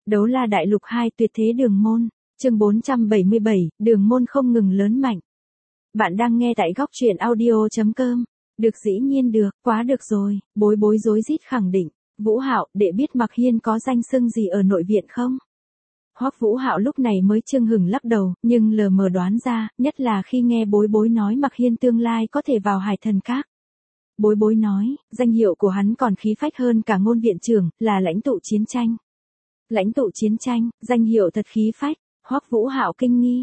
Đấu la đại lục 2 tuyệt thế đường môn, chương 477, đường môn không ngừng lớn mạnh. Bạn đang nghe tại góc truyện audio.com. Được dĩ nhiên được, quá được rồi, bối bối rối rít khẳng định. Vũ Hạo, đệ biết Mạc Hiên có danh xưng gì ở nội viện không? Hoắc Vũ Hạo lúc này mới chưng hửng lắc đầu, nhưng lờ mờ đoán ra, nhất là khi nghe bối bối nói Mạc Hiên tương lai có thể vào Hải Thần Các. Bối bối nói, danh hiệu của hắn còn khí phách hơn cả ngôn viện trưởng, là lãnh tụ chiến tranh. Lãnh tụ chiến tranh, danh hiệu thật khí phách. Hoắc Vũ Hạo kinh nghi,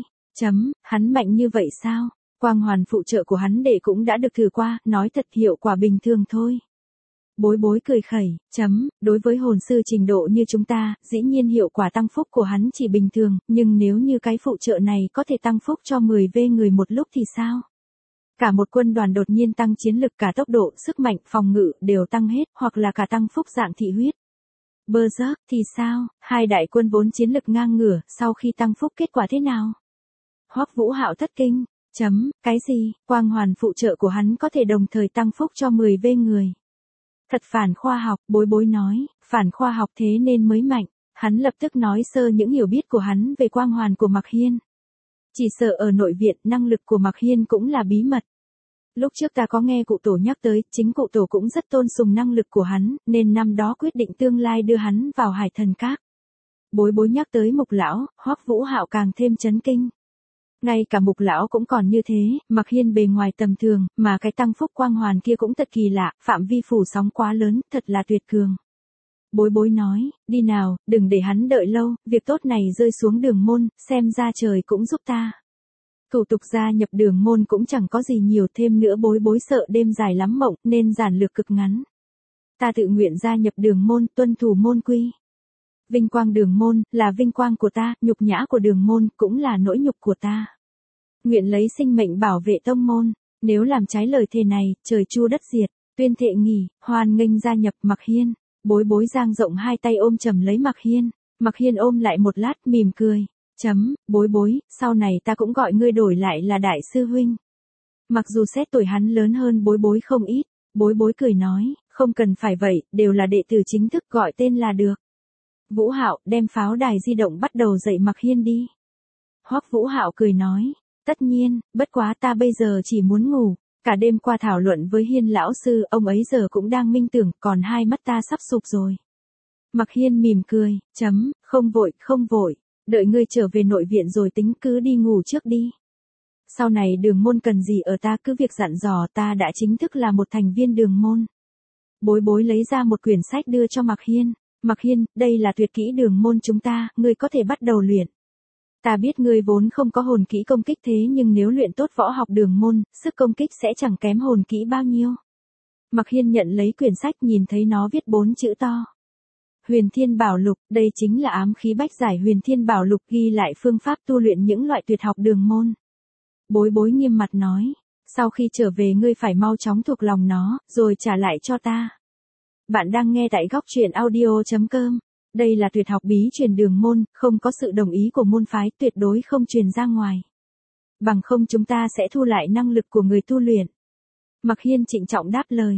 hắn mạnh như vậy sao? Quang hoàn phụ trợ của hắn đệ cũng đã được thử qua, nói thật hiệu quả bình thường thôi. Bối bối cười khẩy, đối với hồn sư trình độ như chúng ta, dĩ nhiên hiệu quả tăng phúc của hắn chỉ bình thường, nhưng nếu như cái phụ trợ này có thể tăng phúc cho 10V người một lúc thì sao? Cả một quân đoàn đột nhiên tăng chiến lực, cả tốc độ, sức mạnh, phòng ngự đều tăng hết, hoặc là cả tăng phúc dạng thị huyết. Berserk thì sao? Hai đại quân vốn chiến lực ngang ngửa, sau khi tăng phúc kết quả thế nào? Hoắc Vũ Hạo thất kinh, cái gì? Quang hoàn phụ trợ của hắn có thể đồng thời tăng phúc cho 10V người. Thật phản khoa học, bối bối nói, phản khoa học thế nên mới mạnh. Hắn lập tức nói sơ những hiểu biết của hắn về quang hoàn của Mạc Hiên. Chỉ sợ ở nội viện năng lực của Mạc Hiên cũng là bí mật. Lúc trước ta có nghe cụ tổ nhắc tới, chính cụ tổ cũng rất tôn sùng năng lực của hắn, nên năm đó quyết định tương lai đưa hắn vào Hải Thần Các. Bối bối nhắc tới Mục lão, Hoắc Vũ Hạo càng thêm chấn kinh. Ngay cả Mục lão cũng còn như thế, Mạc Hiên bề ngoài tầm thường, mà cái tăng phúc quang hoàn kia cũng thật kỳ lạ, phạm vi phủ sóng quá lớn, thật là tuyệt cường. Bối bối nói, đi nào, đừng để hắn đợi lâu, việc tốt này rơi xuống đường môn, xem ra trời cũng giúp ta. Thủ tục gia nhập đường môn cũng chẳng có gì nhiều, thêm nữa bối bối sợ đêm dài lắm mộng, nên giản lược cực ngắn. Ta tự nguyện gia nhập đường môn, tuân thủ môn quy. Vinh quang đường môn, là vinh quang của ta, nhục nhã của đường môn, cũng là nỗi nhục của ta. Nguyện lấy sinh mệnh bảo vệ tông môn, nếu làm trái lời thề này, trời chu đất diệt, tuyên thệ nghỉ, hoan nghênh gia nhập Mạc Hiên. Bối bối giang rộng hai tay ôm chầm lấy Mạc Hiên. Mạc Hiên ôm lại một lát, mỉm cười. Bối bối, sau này ta cũng gọi ngươi đổi lại là đại sư huynh. Mặc dù xét tuổi hắn lớn hơn bối bối không ít, bối bối cười nói, không cần phải vậy, đều là đệ tử chính thức, gọi tên là được. Vũ Hạo, đem pháo đài di động bắt đầu dạy Mạc Hiên đi. Hoắc Vũ Hạo cười nói, tất nhiên, bất quá ta bây giờ chỉ muốn ngủ. Cả đêm qua thảo luận với Hiên lão sư, ông ấy giờ cũng đang minh tưởng, còn hai mắt ta sắp sụp rồi. Mạc Hiên mỉm cười, không vội, đợi ngươi trở về nội viện rồi tính, cứ đi ngủ trước đi. Sau này đường môn cần gì ở ta cứ việc dặn dò, ta đã chính thức là một thành viên đường môn. Bối bối lấy ra một quyển sách đưa cho Mạc Hiên. Mạc Hiên, đây là tuyệt kỹ đường môn chúng ta, ngươi có thể bắt đầu luyện. Ta biết ngươi vốn không có hồn kỹ công kích, thế nhưng nếu luyện tốt võ học đường môn, sức công kích sẽ chẳng kém hồn kỹ bao nhiêu. Mạc Hiên nhận lấy quyển sách, nhìn thấy nó viết 4 chữ to. Huyền Thiên Bảo Lục, đây chính là ám khí bách giải Huyền Thiên Bảo Lục, ghi lại phương pháp tu luyện những loại tuyệt học đường môn. Bối bối nghiêm mặt nói, sau khi trở về ngươi phải mau chóng thuộc lòng nó, rồi trả lại cho ta. Bạn đang nghe tại góc truyện audio.com. Đây là tuyệt học bí truyền đường môn, không có sự đồng ý của môn phái, tuyệt đối không truyền ra ngoài. Bằng không chúng ta sẽ thu lại năng lực của người tu luyện. Mạc Hiên trịnh trọng đáp lời.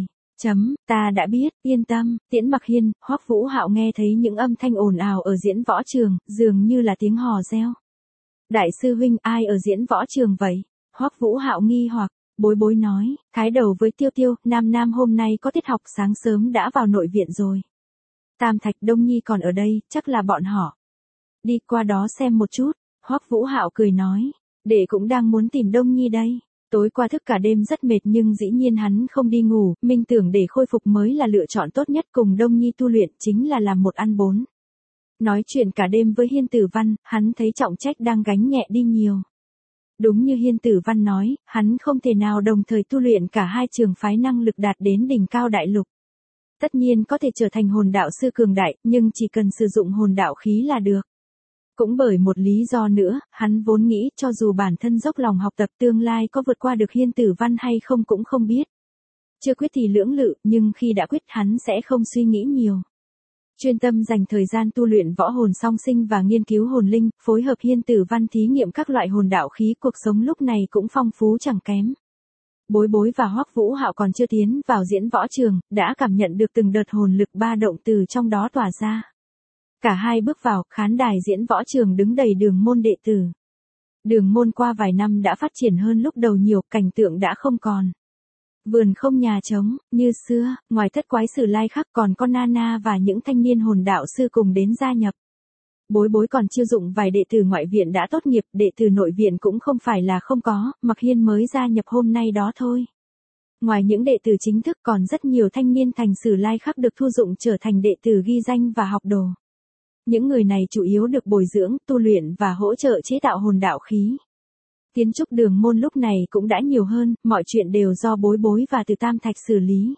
Ta đã biết, yên tâm, tiễn Mạc Hiên. Hoắc Vũ Hạo nghe thấy những âm thanh ồn ào ở diễn võ trường, dường như là tiếng hò reo. Đại sư huynh, ai ở diễn võ trường vậy? Hoắc Vũ Hạo nghi hoặc. Bối bối nói, cái đầu với Tiêu Tiêu, Nam hôm nay có tiết học, sáng sớm đã vào nội viện rồi. Tam Thạch, Đông Nhi còn ở đây, chắc là bọn họ. Đi qua đó xem một chút. Hoắc Vũ Hạo cười nói, đệ cũng đang muốn tìm Đông Nhi đây. Tối qua thức cả đêm rất mệt, nhưng dĩ nhiên hắn không đi ngủ, minh tưởng để khôi phục mới là lựa chọn tốt nhất, cùng Đông Nhi tu luyện chính là làm một ăn bốn. Nói chuyện cả đêm với Hiên Tử Văn, hắn thấy trọng trách đang gánh nhẹ đi nhiều. Đúng như Hiên Tử Văn nói, hắn không thể nào đồng thời tu luyện cả hai trường phái, năng lực đạt đến đỉnh cao đại lục. Tất nhiên có thể trở thành hồn đạo sư cường đại, nhưng chỉ cần sử dụng hồn đạo khí là được. Cũng bởi một lý do nữa, hắn vốn nghĩ cho dù bản thân dốc lòng học tập, tương lai có vượt qua được Hiên Tử Văn hay không cũng không biết. Chưa quyết thì lưỡng lự, nhưng khi đã quyết hắn sẽ không suy nghĩ nhiều. Chuyên tâm dành thời gian tu luyện võ hồn song sinh và nghiên cứu hồn linh, phối hợp Hiên Tử Văn thí nghiệm các loại hồn đạo khí, cuộc sống lúc này cũng phong phú chẳng kém. Bối bối và Hoắc Vũ Hạo còn chưa tiến vào diễn võ trường, đã cảm nhận được từng đợt hồn lực ba động từ trong đó tỏa ra. Cả hai bước vào, khán đài diễn võ trường đứng đầy đường môn đệ tử. Đường môn qua vài năm đã phát triển hơn lúc đầu nhiều, cảnh tượng đã không còn. Vườn không nhà trống, như xưa, ngoài thất quái Sử Lai Khắc còn có Nana và những thanh niên hồn đạo sư cùng đến gia nhập. Bối bối còn chiêu dụng vài đệ tử ngoại viện đã tốt nghiệp, đệ tử nội viện cũng không phải là không có, Mặc Hiên mới gia nhập hôm nay đó thôi. Ngoài những đệ tử chính thức còn rất nhiều thanh niên thành Sử Lai Khắc được thu dụng trở thành đệ tử ghi danh và học đồ. Những người này chủ yếu được bồi dưỡng, tu luyện và hỗ trợ chế tạo hồn đạo khí. Kiến trúc đường môn lúc này cũng đã nhiều hơn, mọi chuyện đều do bối bối và Từ Tam Thạch xử lý.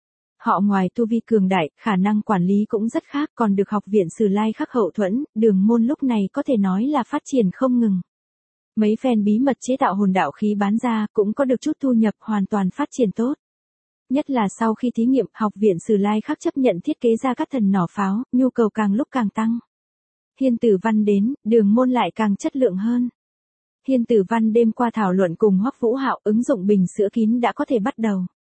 Họ ngoài tu vi cường đại, khả năng quản lý cũng rất khác, còn được học viện Sử Lai Khắc hậu thuẫn, đường môn lúc này có thể nói là phát triển không ngừng. Mấy phen bí mật chế tạo hồn đạo khí bán ra cũng có được chút thu nhập, hoàn toàn phát triển tốt. Nhất là sau khi thí nghiệm, học viện Sử Lai Khắc chấp nhận thiết kế ra các thần nỏ pháo, nhu cầu càng lúc càng tăng. Hiên Tử Văn đến, đường môn lại càng chất lượng hơn. Hiên Tử Văn đêm qua thảo luận cùng Hoắc Vũ Hạo, ứng dụng bình sữa kín đã có thể bắt đầu.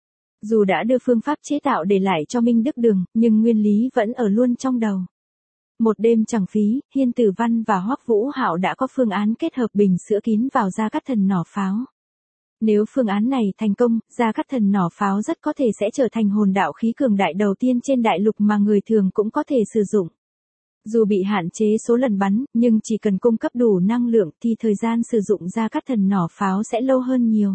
Dù đã đưa phương pháp chế tạo để lại cho Minh Đức Đường, nhưng nguyên lý vẫn ở luôn trong đầu. Một đêm chẳng phí, Hiên Tử Văn và Hoắc Vũ Hạo đã có phương án kết hợp bình sữa kín vào Gia Cát Thần nỏ pháo. Nếu phương án này thành công, Gia Cát Thần nỏ pháo rất có thể sẽ trở thành hồn đạo khí cường đại đầu tiên trên đại lục mà người thường cũng có thể sử dụng. Dù bị hạn chế số lần bắn, nhưng chỉ cần cung cấp đủ năng lượng thì thời gian sử dụng Gia Cát Thần nỏ pháo sẽ lâu hơn nhiều.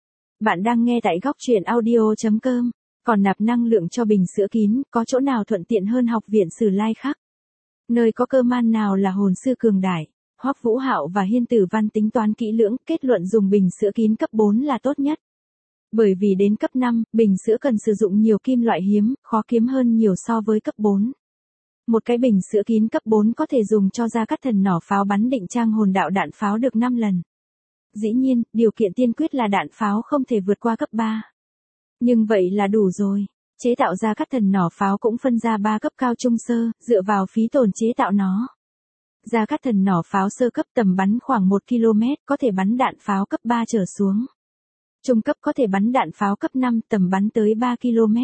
Bạn đang nghe tại góc truyện audio.com. Còn nạp năng lượng cho bình sữa kín, có chỗ nào thuận tiện hơn học viện Sử Lai Khắc? Nơi có cơ man nào là hồn sư cường đại? Hoắc Vũ Hạo và Hiên Tử Văn tính toán kỹ lưỡng, kết luận dùng bình sữa kín cấp 4 là tốt nhất. Bởi vì đến cấp 5, bình sữa cần sử dụng nhiều kim loại hiếm, khó kiếm hơn nhiều so với cấp 4. Một cái bình sữa kín cấp 4 có thể dùng cho Gia Cát Thần nỏ pháo bắn định trang hồn đạo đạn pháo được 5 lần. Dĩ nhiên, điều kiện tiên quyết là đạn pháo không thể vượt qua cấp 3. Nhưng vậy là đủ rồi. Chế tạo Gia Cát Thần nỏ pháo cũng phân ra 3 cấp cao trung sơ, dựa vào phí tổn chế tạo nó. Gia Cát Thần nỏ pháo sơ cấp tầm bắn khoảng 1 km, có thể bắn đạn pháo cấp 3 trở xuống. Trung cấp có thể bắn đạn pháo cấp 5, tầm bắn tới 3 km.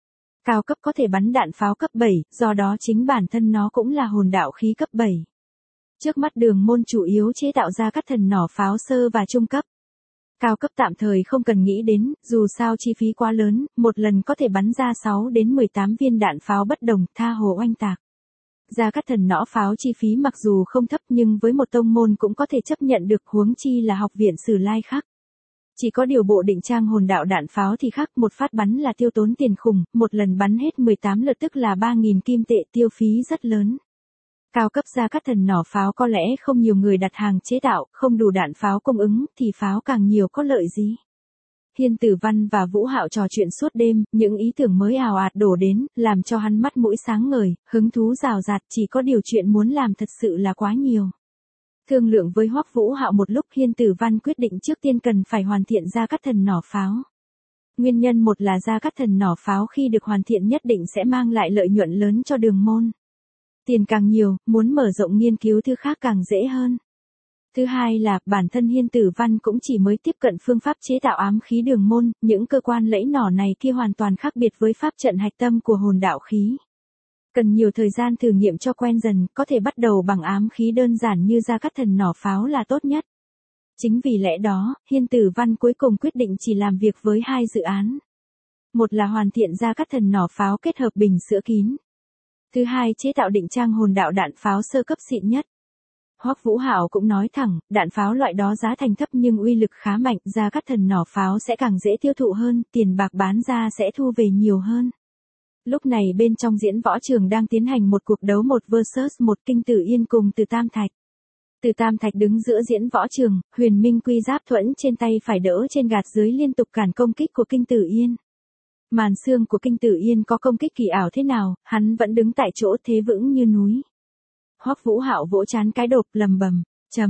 Cao cấp có thể bắn đạn pháo cấp 7, do đó chính bản thân nó cũng là hồn đạo khí cấp 7. Trước mắt đường môn chủ yếu chế tạo Gia Cát Thần nỏ pháo sơ và trung cấp. Cao cấp tạm thời không cần nghĩ đến, dù sao chi phí quá lớn, một lần có thể bắn ra 6 đến 18 viên đạn pháo bất đồng, tha hồ oanh tạc. Gia Cát Thần nỏ pháo chi phí mặc dù không thấp nhưng với một tông môn cũng có thể chấp nhận được, huống chi là học viện Sử Lai Khắc. Chỉ có điều bộ định trang hồn đạo đạn pháo thì khác, một phát bắn là tiêu tốn tiền khủng, một lần bắn hết 18 lượt tức là 3.000 kim tệ, tiêu phí rất lớn. Cao cấp Gia Cát Thần nỏ pháo có lẽ không nhiều người đặt hàng chế tạo, không đủ đạn pháo cung ứng thì pháo càng nhiều có lợi gì. Hiên Tử Văn và Vũ Hạo trò chuyện suốt đêm, những ý tưởng mới ào ạt đổ đến, làm cho hắn mắt mũi sáng ngời, hứng thú rào rạt, chỉ có điều chuyện muốn làm thật sự là quá nhiều. Thương lượng với Hoắc Vũ Hạo một lúc, Hiên Tử Văn quyết định trước tiên cần phải hoàn thiện Gia Cát Thần nỏ pháo. Nguyên nhân một là Gia Cát Thần nỏ pháo khi được hoàn thiện nhất định sẽ mang lại lợi nhuận lớn cho đường môn. Tiền càng nhiều, muốn mở rộng nghiên cứu thứ khác càng dễ hơn. Thứ hai là, bản thân Hiên Tử Văn cũng chỉ mới tiếp cận phương pháp chế tạo ám khí đường môn, những cơ quan lẫy nỏ này kia hoàn toàn khác biệt với pháp trận hạch tâm của hồn đạo khí. Cần nhiều thời gian thử nghiệm cho quen dần, có thể bắt đầu bằng ám khí đơn giản như Gia Cát Thần nỏ pháo là tốt nhất. Chính vì lẽ đó, Hiên Tử Văn cuối cùng quyết định chỉ làm việc với 2 dự án. Một là hoàn thiện Gia Cát Thần nỏ pháo kết hợp bình sữa kín. Thứ hai, chế tạo định trang hồn đạo đạn pháo sơ cấp xịn nhất. Hoắc Vũ Hạo cũng nói thẳng, đạn pháo loại đó giá thành thấp nhưng uy lực khá mạnh, Gia Cát Thần nỏ pháo sẽ càng dễ tiêu thụ hơn, tiền bạc bán ra sẽ thu về nhiều hơn. Lúc này bên trong diễn võ trường đang tiến hành một cuộc đấu 1 vs 1, Kinh Tử Yên cùng Từ Tam Thạch. Từ Tam Thạch đứng giữa diễn võ trường, Huyền Minh Quy giáp thuẫn trên tay phải đỡ trên gạt dưới liên tục cản công kích của Kinh Tử Yên. Màn xương của Kinh Tử Yên có công kích kỳ ảo thế nào, hắn vẫn đứng tại chỗ thế vững như núi. Hoắc Vũ Hạo vỗ trán cái đột, lầm bầm,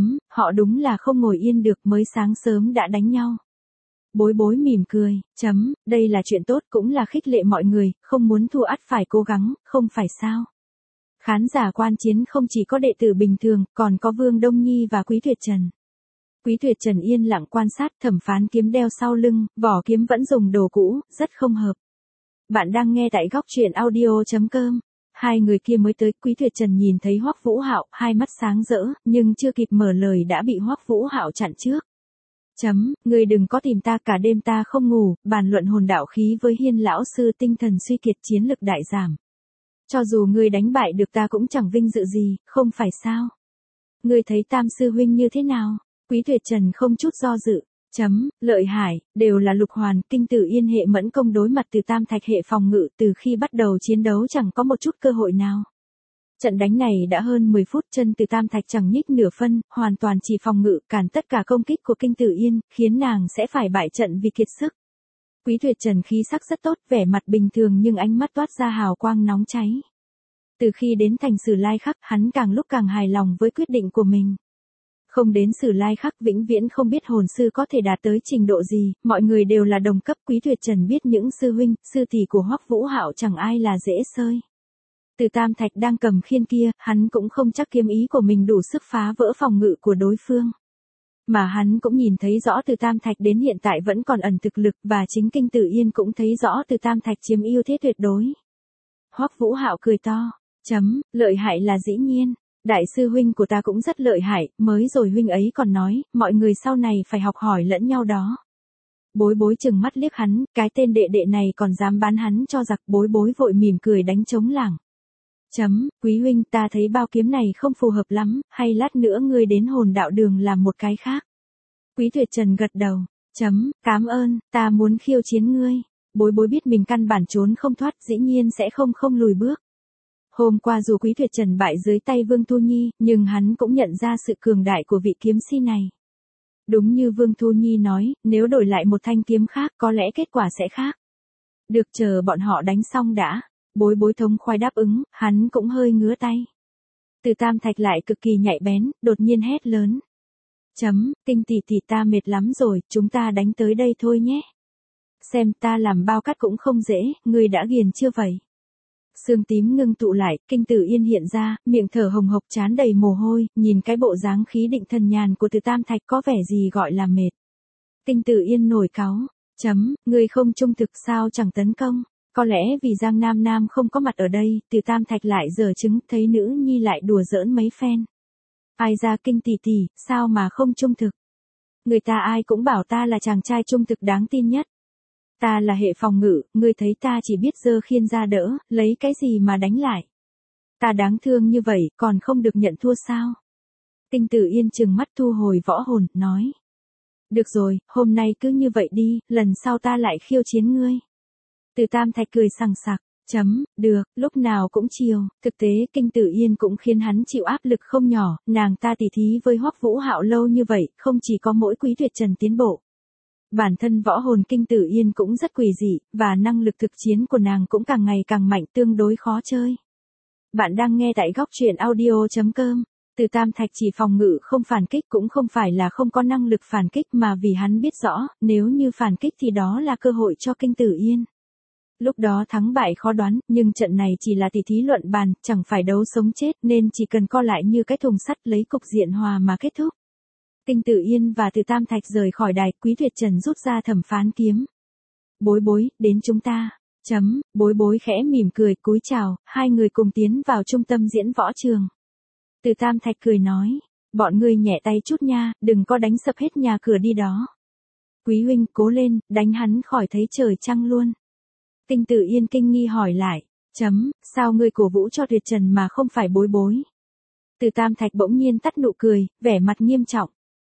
họ đúng là không ngồi yên được, mới sáng sớm đã đánh nhau. Bối bối mỉm cười, đây là chuyện tốt, cũng là khích lệ mọi người, không muốn thua ắt phải cố gắng, không phải sao. Khán giả quan chiến không chỉ có đệ tử bình thường, còn có Vương Đông Nhi và Quý Tuyệt Trần. Quý Tuyệt Trần yên lặng quan sát, Thẩm Phán kiếm đeo sau lưng, vỏ kiếm vẫn dùng đồ cũ, rất không hợp. Bạn đang nghe tại góc truyện audio.com. Hai người kia mới tới, Quý Tuyệt Trần nhìn thấy Hoắc Vũ Hạo, hai mắt sáng rỡ, nhưng chưa kịp mở lời đã bị Hoắc Vũ Hạo chặn trước. Ngươi đừng có tìm ta, cả đêm ta không ngủ, bàn luận hồn đạo khí với Hiên lão sư, tinh thần suy kiệt, chiến lực đại giảm. Cho dù ngươi đánh bại được ta cũng chẳng vinh dự gì, không phải sao? Ngươi thấy Tam sư huynh như thế nào? Quý Tuyệt Trần không chút do dự. Lợi hại, đều là lục hoàn, Kinh Tử Yên hệ mẫn công đối mặt Từ Tam Thạch hệ phòng ngự, từ khi bắt đầu chiến đấu chẳng có một chút cơ hội nào. Trận đánh này đã hơn 10 phút, chân Từ Tam Thạch chẳng nhích nửa phân, hoàn toàn chỉ phòng ngự, cản tất cả công kích của Kinh Tử Yên, khiến nàng sẽ phải bại trận vì kiệt sức. Quý Tuyệt Trần khí sắc rất tốt, vẻ mặt bình thường nhưng ánh mắt toát ra hào quang nóng cháy. Từ khi đến thành Sử Lai Khắc, hắn càng lúc càng hài lòng với quyết định của mình. Không đến Sử Lai Khắc vĩnh viễn không biết hồn sư có thể đạt tới trình độ gì, mọi người đều là đồng cấp. Quý Tuyệt Trần biết những sư huynh, sư tỷ của Hoắc Vũ Hạo chẳng ai là dễ sơi. Từ Tam Thạch đang cầm khiên kia, hắn cũng không chắc kiếm ý của mình đủ sức phá vỡ phòng ngự của đối phương. Mà hắn cũng nhìn thấy rõ Từ Tam Thạch đến hiện tại vẫn còn ẩn thực lực, và chính Kinh Tử Yên cũng thấy rõ Từ Tam Thạch chiếm ưu thế tuyệt đối. Hoắc Vũ Hạo cười to. Lợi hại là dĩ nhiên. Đại sư huynh của ta cũng rất lợi hại, mới rồi huynh ấy còn nói, mọi người sau này phải học hỏi lẫn nhau đó. Bối bối chừng mắt liếc hắn, cái tên đệ đệ này còn dám bán hắn cho giặc. Bối bối vội mỉm cười đánh trống lảng. Quý huynh, ta thấy bao kiếm này không phù hợp lắm, hay lát nữa ngươi đến hồn đạo đường làm một cái khác. Quý Tuyệt Trần gật đầu. Cám ơn, ta muốn khiêu chiến ngươi. Bối bối biết mình căn bản trốn không thoát, dĩ nhiên sẽ không lùi bước. Hôm qua dù Quý Tuyệt Trần bại dưới tay Vương Thu Nhi, nhưng hắn cũng nhận ra sự cường đại của vị kiếm si này. Đúng như Vương Thu Nhi nói, nếu đổi lại một thanh kiếm khác có lẽ kết quả sẽ khác. Được, chờ bọn họ đánh xong đã. Bối bối thống khoái đáp ứng, hắn cũng hơi ngứa tay. Từ Tam Thạch lại cực kỳ nhạy bén, đột nhiên hét lớn. Kinh tỷ tỷ, ta mệt lắm rồi, chúng ta đánh tới đây thôi nhé. Xem ta làm bao cát cũng không dễ, ngươi đã ghiền chưa vậy? Xương tím ngưng tụ lại, Kinh Tử Yên hiện ra, miệng thở hồng hộc, trán đầy mồ hôi, nhìn cái bộ dáng khí định thần nhàn của Từ Tam Thạch có vẻ gì gọi là mệt. Kinh Tử Yên nổi cáu. Ngươi không trung thực sao chẳng tấn công? Có lẽ vì Giang Nam Nam không có mặt ở đây, Từ Tam Thạch lại giở trứng, thấy nữ nhi lại đùa giỡn mấy phen. Ai ra Kinh tỷ tỷ, sao mà không trung thực? Người ta ai cũng bảo ta là chàng trai trung thực đáng tin nhất. Ta là hệ phòng ngự, ngươi thấy ta chỉ biết giơ khiên ra đỡ, lấy cái gì mà đánh lại. Ta đáng thương như vậy, còn không được nhận thua sao? Kinh Tử Yên trừng mắt thu hồi võ hồn, nói. Được rồi, hôm nay cứ như vậy đi, lần sau ta lại khiêu chiến ngươi. Từ Tam Thạch cười sằng sặc. Được, lúc nào cũng chiều. Thực tế, Kinh Tử Yên cũng khiến hắn chịu áp lực không nhỏ, nàng ta tỉ thí với Hoắc Vũ Hạo lâu như vậy, không chỉ có mỗi Quý Tuyệt Trần tiến bộ. Bản thân võ hồn Kinh Tử Yên cũng rất quỷ dị, và năng lực thực chiến của nàng cũng càng ngày càng mạnh, tương đối khó chơi. Bạn đang nghe tại góc truyện audio.com. Từ Tam Thạch chỉ phòng ngự không phản kích cũng không phải là không có năng lực phản kích, mà vì hắn biết rõ, nếu như phản kích thì đó là cơ hội cho Kinh Tử Yên. Lúc đó thắng bại khó đoán, nhưng trận này chỉ là tỷ thí luận bàn, chẳng phải đấu sống chết, nên chỉ cần co lại như cái thùng sắt lấy cục diện hòa mà kết thúc. Kinh Tử Yên và Từ Tam Thạch rời khỏi đài, Quý Tuyệt Trần rút ra Thẩm Phán kiếm. Bối bối, đến chúng ta. Bối bối khẽ mỉm cười, cúi chào, hai người cùng tiến vào trung tâm diễn võ trường. Từ Tam Thạch cười nói, bọn ngươi nhẹ tay chút nha, đừng có đánh sập hết nhà cửa đi đó. Quý huynh, cố lên, đánh hắn khỏi thấy trời trăng luôn. Kinh Tử Yên kinh nghi hỏi lại, sao ngươi cổ vũ cho Tuyệt Trần mà không phải bối bối? Từ Tam Thạch bỗng nhiên tắt nụ cười, vẻ mặt nghiêm trọng.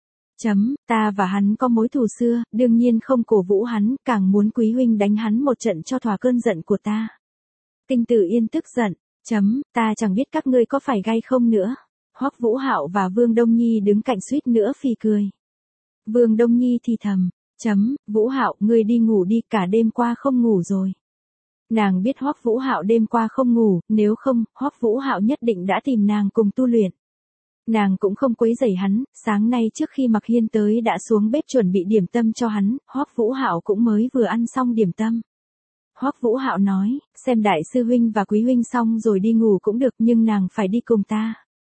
Ta và hắn có mối thù xưa, đương nhiên không cổ vũ hắn, càng muốn quý huynh đánh hắn một trận cho thỏa cơn giận của ta. Kinh Tử Yên tức giận, ta chẳng biết các ngươi có phải gay không nữa. Hoắc Vũ Hạo và Vương Đông Nhi đứng cạnh suýt nữa phì cười. Vương Đông Nhi thì thầm, Vũ Hạo, ngươi đi ngủ đi, cả đêm qua không ngủ rồi. Nàng biết Hoắc Vũ Hạo đêm qua không ngủ, nếu không, Hoắc Vũ Hạo nhất định đã tìm nàng cùng tu luyện. Nàng cũng không quấy rầy hắn, sáng nay trước khi Mặc Hiên tới đã xuống bếp chuẩn bị điểm tâm cho hắn, Hoắc Vũ Hạo cũng mới vừa ăn xong điểm tâm. Hoắc Vũ Hạo nói, xem đại sư huynh và quý huynh xong rồi đi ngủ cũng được, nhưng nàng phải đi cùng ta.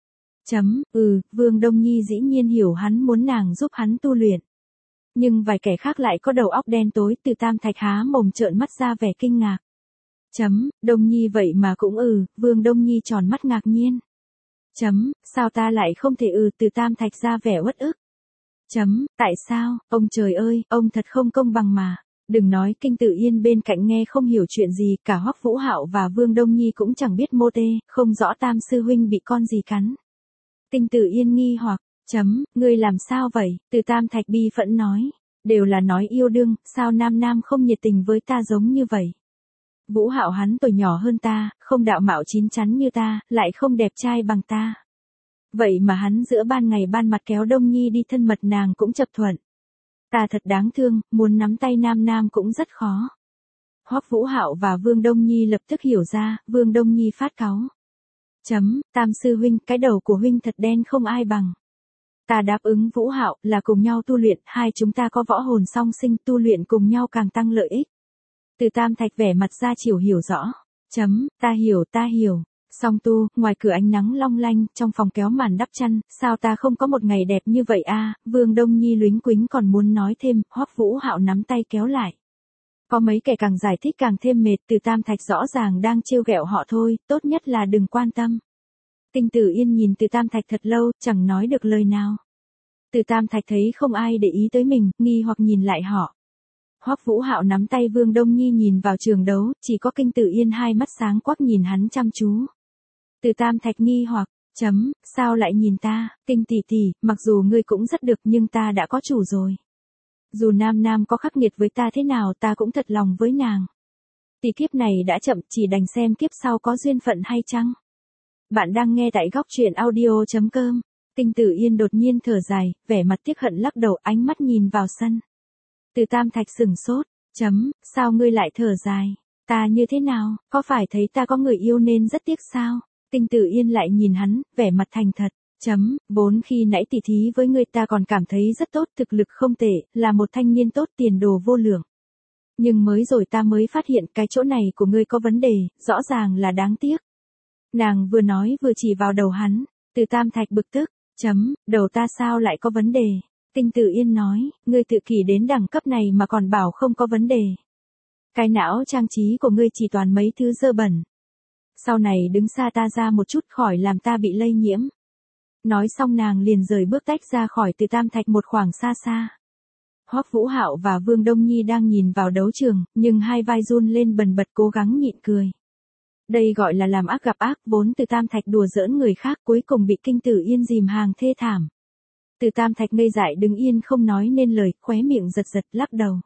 Vương Đông Nhi dĩ nhiên hiểu hắn muốn nàng giúp hắn tu luyện. Nhưng vài kẻ khác lại có đầu óc đen tối, Từ Tam Thạch há mồm trợn mắt ra vẻ kinh ngạc. Đông Nhi vậy mà cũng Vương Đông Nhi tròn mắt ngạc nhiên. Sao ta lại không thể Từ Tam Thạch ra vẻ uất ức. Tại sao, ông trời ơi, ông thật không công bằng mà. Đừng nói Kinh Tử Yên bên cạnh nghe không hiểu chuyện gì, cả Hoắc Vũ Hạo và Vương Đông Nhi cũng chẳng biết mô tê, không rõ Tam sư huynh bị con gì cắn. Kinh Tử Yên nghi hoặc, ngươi làm sao vậy? Từ Tam Thạch bi phẫn nói, đều là nói yêu đương, sao Nam Nam không nhiệt tình với ta giống như vậy? Vũ Hạo hắn tuổi nhỏ hơn ta, không đạo mạo chín chắn như ta, lại không đẹp trai bằng ta. Vậy mà hắn giữa ban ngày ban mặt kéo Đông Nhi đi thân mật nàng cũng chập thuận. Ta thật đáng thương, muốn nắm tay Nam Nam cũng rất khó. Hoắc Vũ Hạo và Vương Đông Nhi lập tức hiểu ra, Vương Đông Nhi phát cáu. Tam sư huynh, cái đầu của huynh thật đen không ai bằng. Ta đáp ứng Vũ Hạo là cùng nhau tu luyện, hai chúng ta có võ hồn song sinh, tu luyện cùng nhau càng tăng lợi ích. Từ Tam Thạch vẻ mặt ra chiều hiểu rõ. Ta hiểu. Song tu, ngoài cửa ánh nắng long lanh, trong phòng kéo màn đắp chăn, sao ta không có một ngày đẹp như vậy a? Vương Đông Nhi luyến quính còn muốn nói thêm, Hoắc Vũ Hạo nắm tay kéo lại. Có mấy kẻ càng giải thích càng thêm mệt, Từ Tam Thạch rõ ràng đang trêu ghẹo họ thôi, tốt nhất là đừng quan tâm. Kinh Tử Yên nhìn Từ Tam Thạch thật lâu, chẳng nói được lời nào. Từ Tam Thạch thấy không ai để ý tới mình, nghi hoặc nhìn lại họ. Hoắc Vũ Hạo nắm tay Vương Đông Nhi nhìn vào trường đấu, chỉ có Kinh Tử Yên hai mắt sáng quắc nhìn hắn chăm chú. Từ Tam Thạch nghi hoặc, sao lại nhìn ta, Kinh tỷ tỷ, mặc dù ngươi cũng rất được nhưng ta đã có chủ rồi. Dù Nam Nam có khắc nghiệt với ta thế nào ta cũng thật lòng với nàng. Tỷ kiếp này đã chậm, chỉ đành xem kiếp sau có duyên phận hay chăng. Bạn đang nghe tại góc truyện audio.com. Kinh Tử Yên đột nhiên thở dài, vẻ mặt tiếc hận lắc đầu, ánh mắt nhìn vào sân. Từ Tam Thạch sửng sốt, sao ngươi lại thở dài, ta như thế nào, có phải thấy ta có người yêu nên rất tiếc sao? Kinh Tử Yên lại nhìn hắn, vẻ mặt thành thật, vốn khi nãy tỉ thí với ngươi ta còn cảm thấy rất tốt, thực lực không tệ, là một thanh niên tốt, tiền đồ vô lượng. Nhưng mới rồi ta mới phát hiện cái chỗ này của ngươi có vấn đề, rõ ràng là đáng tiếc. Nàng vừa nói vừa chỉ vào đầu hắn, Từ Tam Thạch bực tức, đầu ta sao lại có vấn đề? Kinh Tử Yên nói, ngươi tự kỷ đến đẳng cấp này mà còn bảo không có vấn đề. Cái não trang trí của ngươi chỉ toàn mấy thứ dơ bẩn. Sau này đứng xa ta ra một chút khỏi làm ta bị lây nhiễm. Nói xong nàng liền rời bước tách ra khỏi Từ Tam Thạch một khoảng xa xa. Hoắc Vũ Hạo và Vương Đông Nhi đang nhìn vào đấu trường, nhưng hai vai run lên bần bật cố gắng nhịn cười. Đây gọi là làm ác gặp ác, vốn Từ Tam Thạch đùa giỡn người khác cuối cùng bị Kinh Tử Yên dìm hàng thê thảm. Từ Tam Thạch ngây dại đứng yên không nói nên lời, khóe miệng giật giật lắc đầu.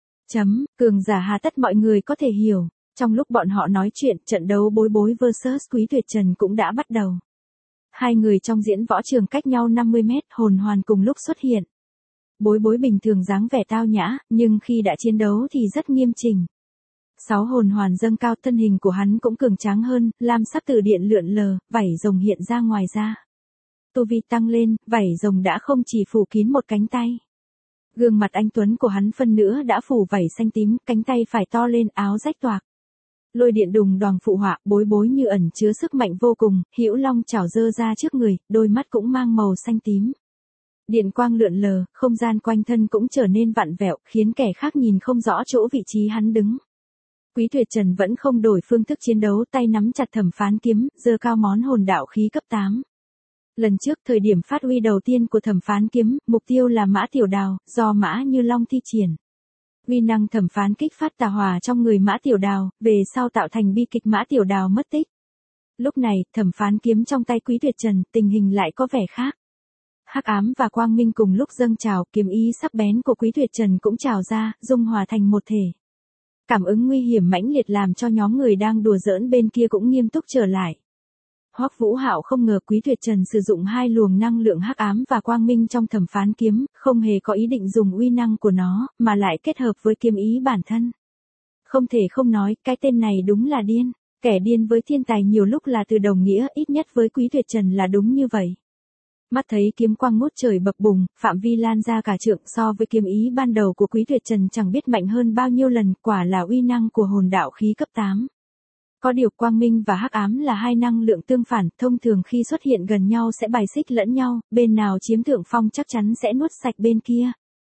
Cường giả hà tất mọi người có thể hiểu. Trong lúc bọn họ nói chuyện, trận đấu Bối Bối vs Quý Tuyệt Trần cũng đã bắt đầu. Hai người trong diễn võ trường cách nhau 50 mét, Hồn Hoàn cùng lúc xuất hiện. Bối Bối bình thường dáng vẻ tao nhã, nhưng khi đã chiến đấu thì rất nghiêm chỉnh. 6 hồn hoàn dâng cao, thân hình của hắn cũng cường tráng hơn, lam sắc từ điện lượn lờ, vảy rồng hiện ra ngoài ra. Tu vi tăng lên, vảy rồng đã không chỉ phủ kín một cánh tay. Gương mặt anh tuấn của hắn phân nữa đã phủ vảy xanh tím, cánh tay phải to lên, áo rách toạc. Lôi điện đùng đoàng phụ họa, Bối Bối như ẩn chứa sức mạnh vô cùng, hữu long chảo giơ ra trước người, đôi mắt cũng mang màu xanh tím. Điện quang lượn lờ, không gian quanh thân cũng trở nên vặn vẹo, khiến kẻ khác nhìn không rõ chỗ vị trí hắn đứng. Quý Tuyệt Trần vẫn không đổi phương thức chiến đấu, tay nắm chặt Thẩm Phán kiếm, giơ cao món hồn đạo khí cấp 8. Lần trước thời điểm phát huy đầu tiên của Thẩm Phán kiếm, mục tiêu là Mã Tiểu Đào, do Mã Như Long thi triển. Uy năng Thẩm Phán kích phát tà hỏa trong người Mã Tiểu Đào, về sau tạo thành bi kịch Mã Tiểu Đào mất tích. Lúc này, Thẩm Phán kiếm trong tay Quý Tuyệt Trần, tình hình lại có vẻ khác. Hắc ám và quang minh cùng lúc dâng trào, kiếm ý sắc bén của Quý Tuyệt Trần cũng trào ra, dung hòa thành một thể. Cảm ứng nguy hiểm mãnh liệt làm cho nhóm người đang đùa giỡn bên kia cũng nghiêm túc trở lại. Hoắc Vũ Hạo không ngờ Quý Tuyệt Trần sử dụng hai luồng năng lượng hắc ám và quang minh trong Thẩm Phán kiếm, không hề có ý định dùng uy năng của nó, mà lại kết hợp với kiếm ý bản thân. Không thể không nói, cái tên này đúng là điên. Kẻ điên với thiên tài nhiều lúc là từ đồng nghĩa, ít nhất với Quý Tuyệt Trần là đúng như vậy. Mắt thấy kiếm quang ngút trời bập bùng, phạm vi lan ra cả trượng, so với kiếm ý ban đầu của Quý Tuyệt Trần chẳng biết mạnh hơn bao nhiêu lần, quả là uy năng của hồn đạo khí cấp 8. Có điều quang minh và hắc ám là hai năng lượng tương phản, thông thường khi xuất hiện gần nhau sẽ bài xích lẫn nhau, bên nào chiếm thượng phong chắc chắn sẽ nuốt sạch bên kia.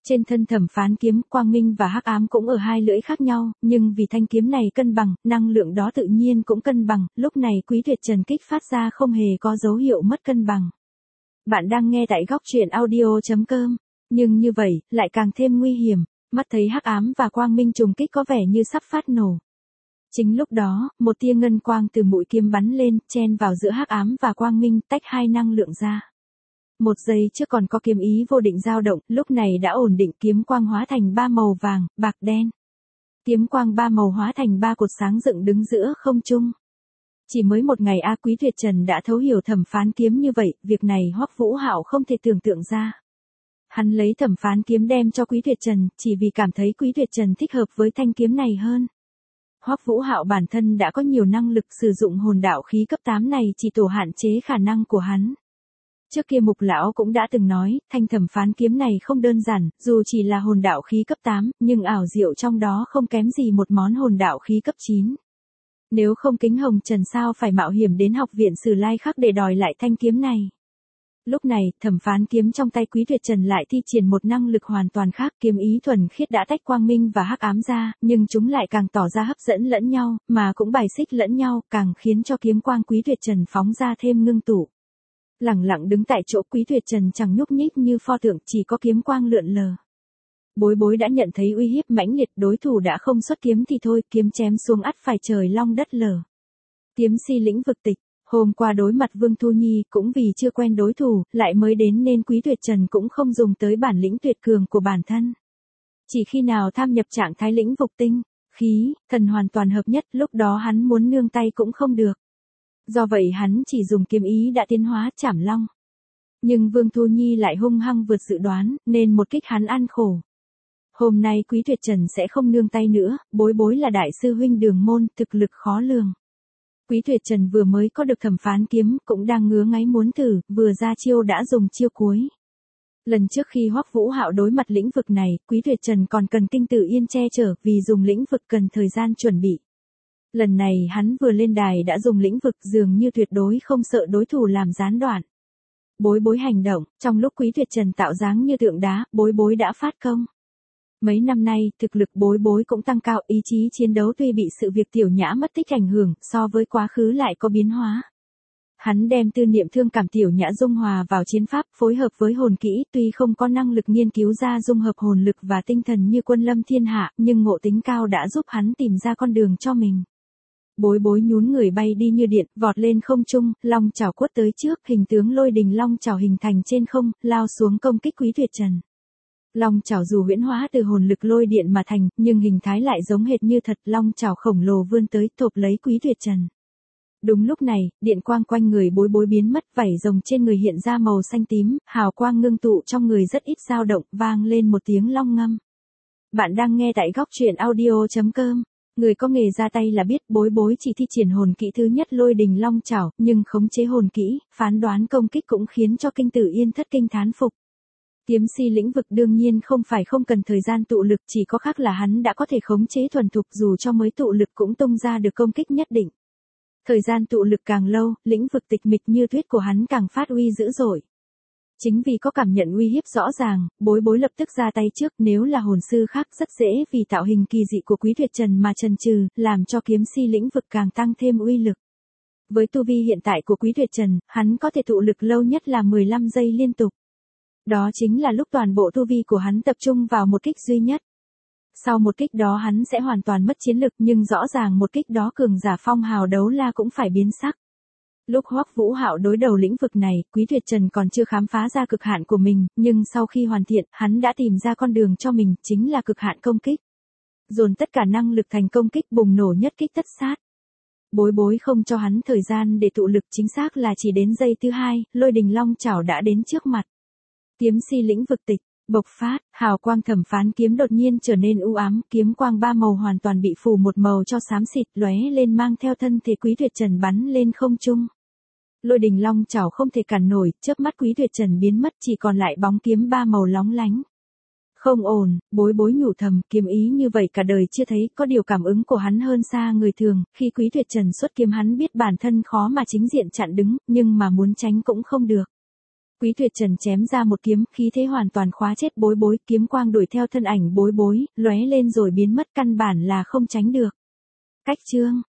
Trên thân thẩm phán kiếm, quang minh và hắc ám cũng ở hai lưỡi khác nhau, nhưng vì thanh kiếm này cân bằng, năng lượng đó tự nhiên cũng cân bằng, lúc này Quý Tuyệt Trần kích phát ra không hề có dấu hiệu mất cân bằng. Bạn đang nghe tại góc truyện audio.com, nhưng như vậy, lại càng thêm nguy hiểm, mắt thấy hắc ám và quang minh trùng kích có vẻ như sắp phát nổ. Chính lúc đó, một tia ngân quang từ mũi kiếm bắn lên, chen vào giữa hắc ám và quang minh, tách hai năng lượng ra. Một giây trước còn có kiếm ý vô định dao động, lúc này đã ổn định, kiếm quang hóa thành ba màu vàng, bạc, đen. Kiếm quang ba màu hóa thành ba cột sáng dựng đứng giữa không trung. Chỉ mới một ngày Quý Tuyệt Trần đã thấu hiểu thẩm phán kiếm như vậy, việc này Hoắc Vũ Hạo không thể tưởng tượng ra. Hắn lấy thẩm phán kiếm đem cho Quý Tuyệt Trần, chỉ vì cảm thấy Quý Tuyệt Trần thích hợp với thanh kiếm này hơn. Hoắc Vũ Hạo bản thân đã có nhiều năng lực, sử dụng hồn đạo khí cấp 8 này chỉ tổ hạn chế khả năng của hắn. Trước kia Mục lão cũng đã từng nói, thanh thẩm phán kiếm này không đơn giản, dù chỉ là hồn đạo khí cấp 8, nhưng ảo diệu trong đó không kém gì một món hồn đạo khí cấp 9. Nếu không Kính Hồng Trần sao phải mạo hiểm đến học viện Sử Lai Khắc để đòi lại thanh kiếm này. Lúc này, thẩm phán kiếm trong tay Quý Tuyệt Trần lại thi triển một năng lực hoàn toàn khác, kiếm ý thuần khiết đã tách quang minh và hắc ám ra, nhưng chúng lại càng tỏ ra hấp dẫn lẫn nhau, mà cũng bài xích lẫn nhau, càng khiến cho kiếm quang Quý Tuyệt Trần phóng ra thêm ngưng tụ. Lẳng lặng đứng tại chỗ, Quý Tuyệt Trần chẳng nhúc nhích như pho tượng, chỉ có kiếm quang lượn lờ. Bối Bối đã nhận thấy uy hiếp mãnh liệt, đối thủ đã không xuất kiếm thì thôi, kiếm chém xuống ắt phải trời long đất lở. Kiếm si lĩnh vực tịch. Hôm qua đối mặt Vương Thu Nhi, cũng vì chưa quen đối thủ, lại mới đến nên Quý Tuyệt Trần cũng không dùng tới bản lĩnh tuyệt cường của bản thân. Chỉ khi nào tham nhập trạng thái lĩnh vực tinh, khí, thần hoàn toàn hợp nhất, lúc đó hắn muốn nương tay cũng không được. Do vậy hắn chỉ dùng kiếm ý đã tiến hóa Trảm Long. Nhưng Vương Thu Nhi lại hung hăng vượt dự đoán, nên một kích hắn ăn khổ. Hôm nay Quý Tuyệt Trần sẽ không nương tay nữa, Bối Bối là đại sư huynh Đường môn, thực lực khó lường. Quý Tuyệt Trần vừa mới có được thẩm phán kiếm, cũng đang ngứa ngáy muốn thử, vừa ra chiêu đã dùng chiêu cuối. Lần trước khi Hoắc Vũ Hạo đối mặt lĩnh vực này, Quý Tuyệt Trần còn cần Kinh Tử Yên che chở, vì dùng lĩnh vực cần thời gian chuẩn bị. Lần này hắn vừa lên đài đã dùng lĩnh vực, dường như tuyệt đối không sợ đối thủ làm gián đoạn. Bối Bối hành động, trong lúc Quý Tuyệt Trần tạo dáng như tượng đá, Bối Bối đã phát công. Mấy năm nay, thực lực Bối Bối cũng tăng cao, ý chí chiến đấu tuy bị sự việc Tiểu Nhã mất tích ảnh hưởng, so với quá khứ lại có biến hóa. Hắn đem tư niệm thương cảm Tiểu Nhã dung hòa vào chiến pháp, phối hợp với hồn kỹ, tuy không có năng lực nghiên cứu ra dung hợp hồn lực và tinh thần như Quân Lâm Thiên Hạ, nhưng ngộ tính cao đã giúp hắn tìm ra con đường cho mình. Bối Bối nhún người bay đi như điện, vọt lên không trung, long chảo quất tới trước, hình tướng lôi đình long chảo hình thành trên không, lao xuống công kích Quý Tuyệt Trần. Long chảo dù huyễn hóa từ hồn lực lôi điện mà thành, nhưng hình thái lại giống hệt như thật, long chảo khổng lồ vươn tới, thộp lấy Quý Tuyệt Trần. Đúng lúc này, điện quang quanh người Bối Bối biến mất, vảy rồng trên người hiện ra màu xanh tím, hào quang ngưng tụ trong người rất ít dao động, vang lên một tiếng long ngâm. Bạn đang nghe tại góc truyện audio.com. Người có nghề ra tay là biết, Bối Bối chỉ thi triển hồn kỹ thứ nhất lôi đình long chảo, nhưng khống chế hồn kỹ, phán đoán công kích cũng khiến cho Kinh Tử Yên thất kinh thán phục. Kiếm si lĩnh vực đương nhiên không phải không cần thời gian tụ lực, chỉ có khác là hắn đã có thể khống chế thuần thục, dù cho mới tụ lực cũng tung ra được công kích nhất định. Thời gian tụ lực càng lâu, lĩnh vực tịch mịch như tuyết của hắn càng phát uy dữ dội. Chính vì có cảm nhận uy hiếp rõ ràng, Bối Bối lập tức ra tay trước, nếu là hồn sư khác rất dễ vì tạo hình kỳ dị của Quý Tuyệt Trần mà chần chừ, làm cho kiếm si lĩnh vực càng tăng thêm uy lực. Với tu vi hiện tại của Quý Tuyệt Trần, hắn có thể tụ lực lâu nhất là 15 giây liên tục. Đó chính là lúc toàn bộ tu vi của hắn tập trung vào một kích duy nhất. Sau một kích đó hắn sẽ hoàn toàn mất chiến lực, nhưng rõ ràng một kích đó cường giả phong hào đấu la cũng phải biến sắc. Lúc Hoắc Vũ Hạo đối đầu lĩnh vực này, Quý Tuyệt Trần còn chưa khám phá ra cực hạn của mình, nhưng sau khi hoàn thiện, hắn đã tìm ra con đường cho mình, chính là cực hạn công kích. Dồn tất cả năng lực thành công kích bùng nổ nhất kích tất sát. Bối Bối không cho hắn thời gian để tụ lực, chính xác là chỉ đến giây thứ hai, lôi đình long chảo đã đến trước mặt. Kiếm si lĩnh vực tịch, bộc phát, hào quang thẩm phán kiếm đột nhiên trở nên u ám, kiếm quang ba màu hoàn toàn bị phủ một màu cho xám xịt, lóe lên mang theo thân thể Quý Tuyệt Trần bắn lên không trung. Lôi đình long chảo không thể cản nổi, chớp mắt Quý Tuyệt Trần biến mất, chỉ còn lại bóng kiếm ba màu lóng lánh. Không ổn, Bối Bối nhủ thầm, kiếm ý như vậy cả đời chưa thấy, có điều cảm ứng của hắn hơn xa người thường, khi Quý Tuyệt Trần xuất kiếm hắn biết bản thân khó mà chính diện chặn đứng, nhưng mà muốn tránh cũng không được. Quý Tuyệt Trần chém ra một kiếm, khí thế hoàn toàn khóa chết Bối Bối, kiếm quang đuổi theo thân ảnh Bối Bối, lóe lên rồi biến mất căn bản là không tránh được. Cách chương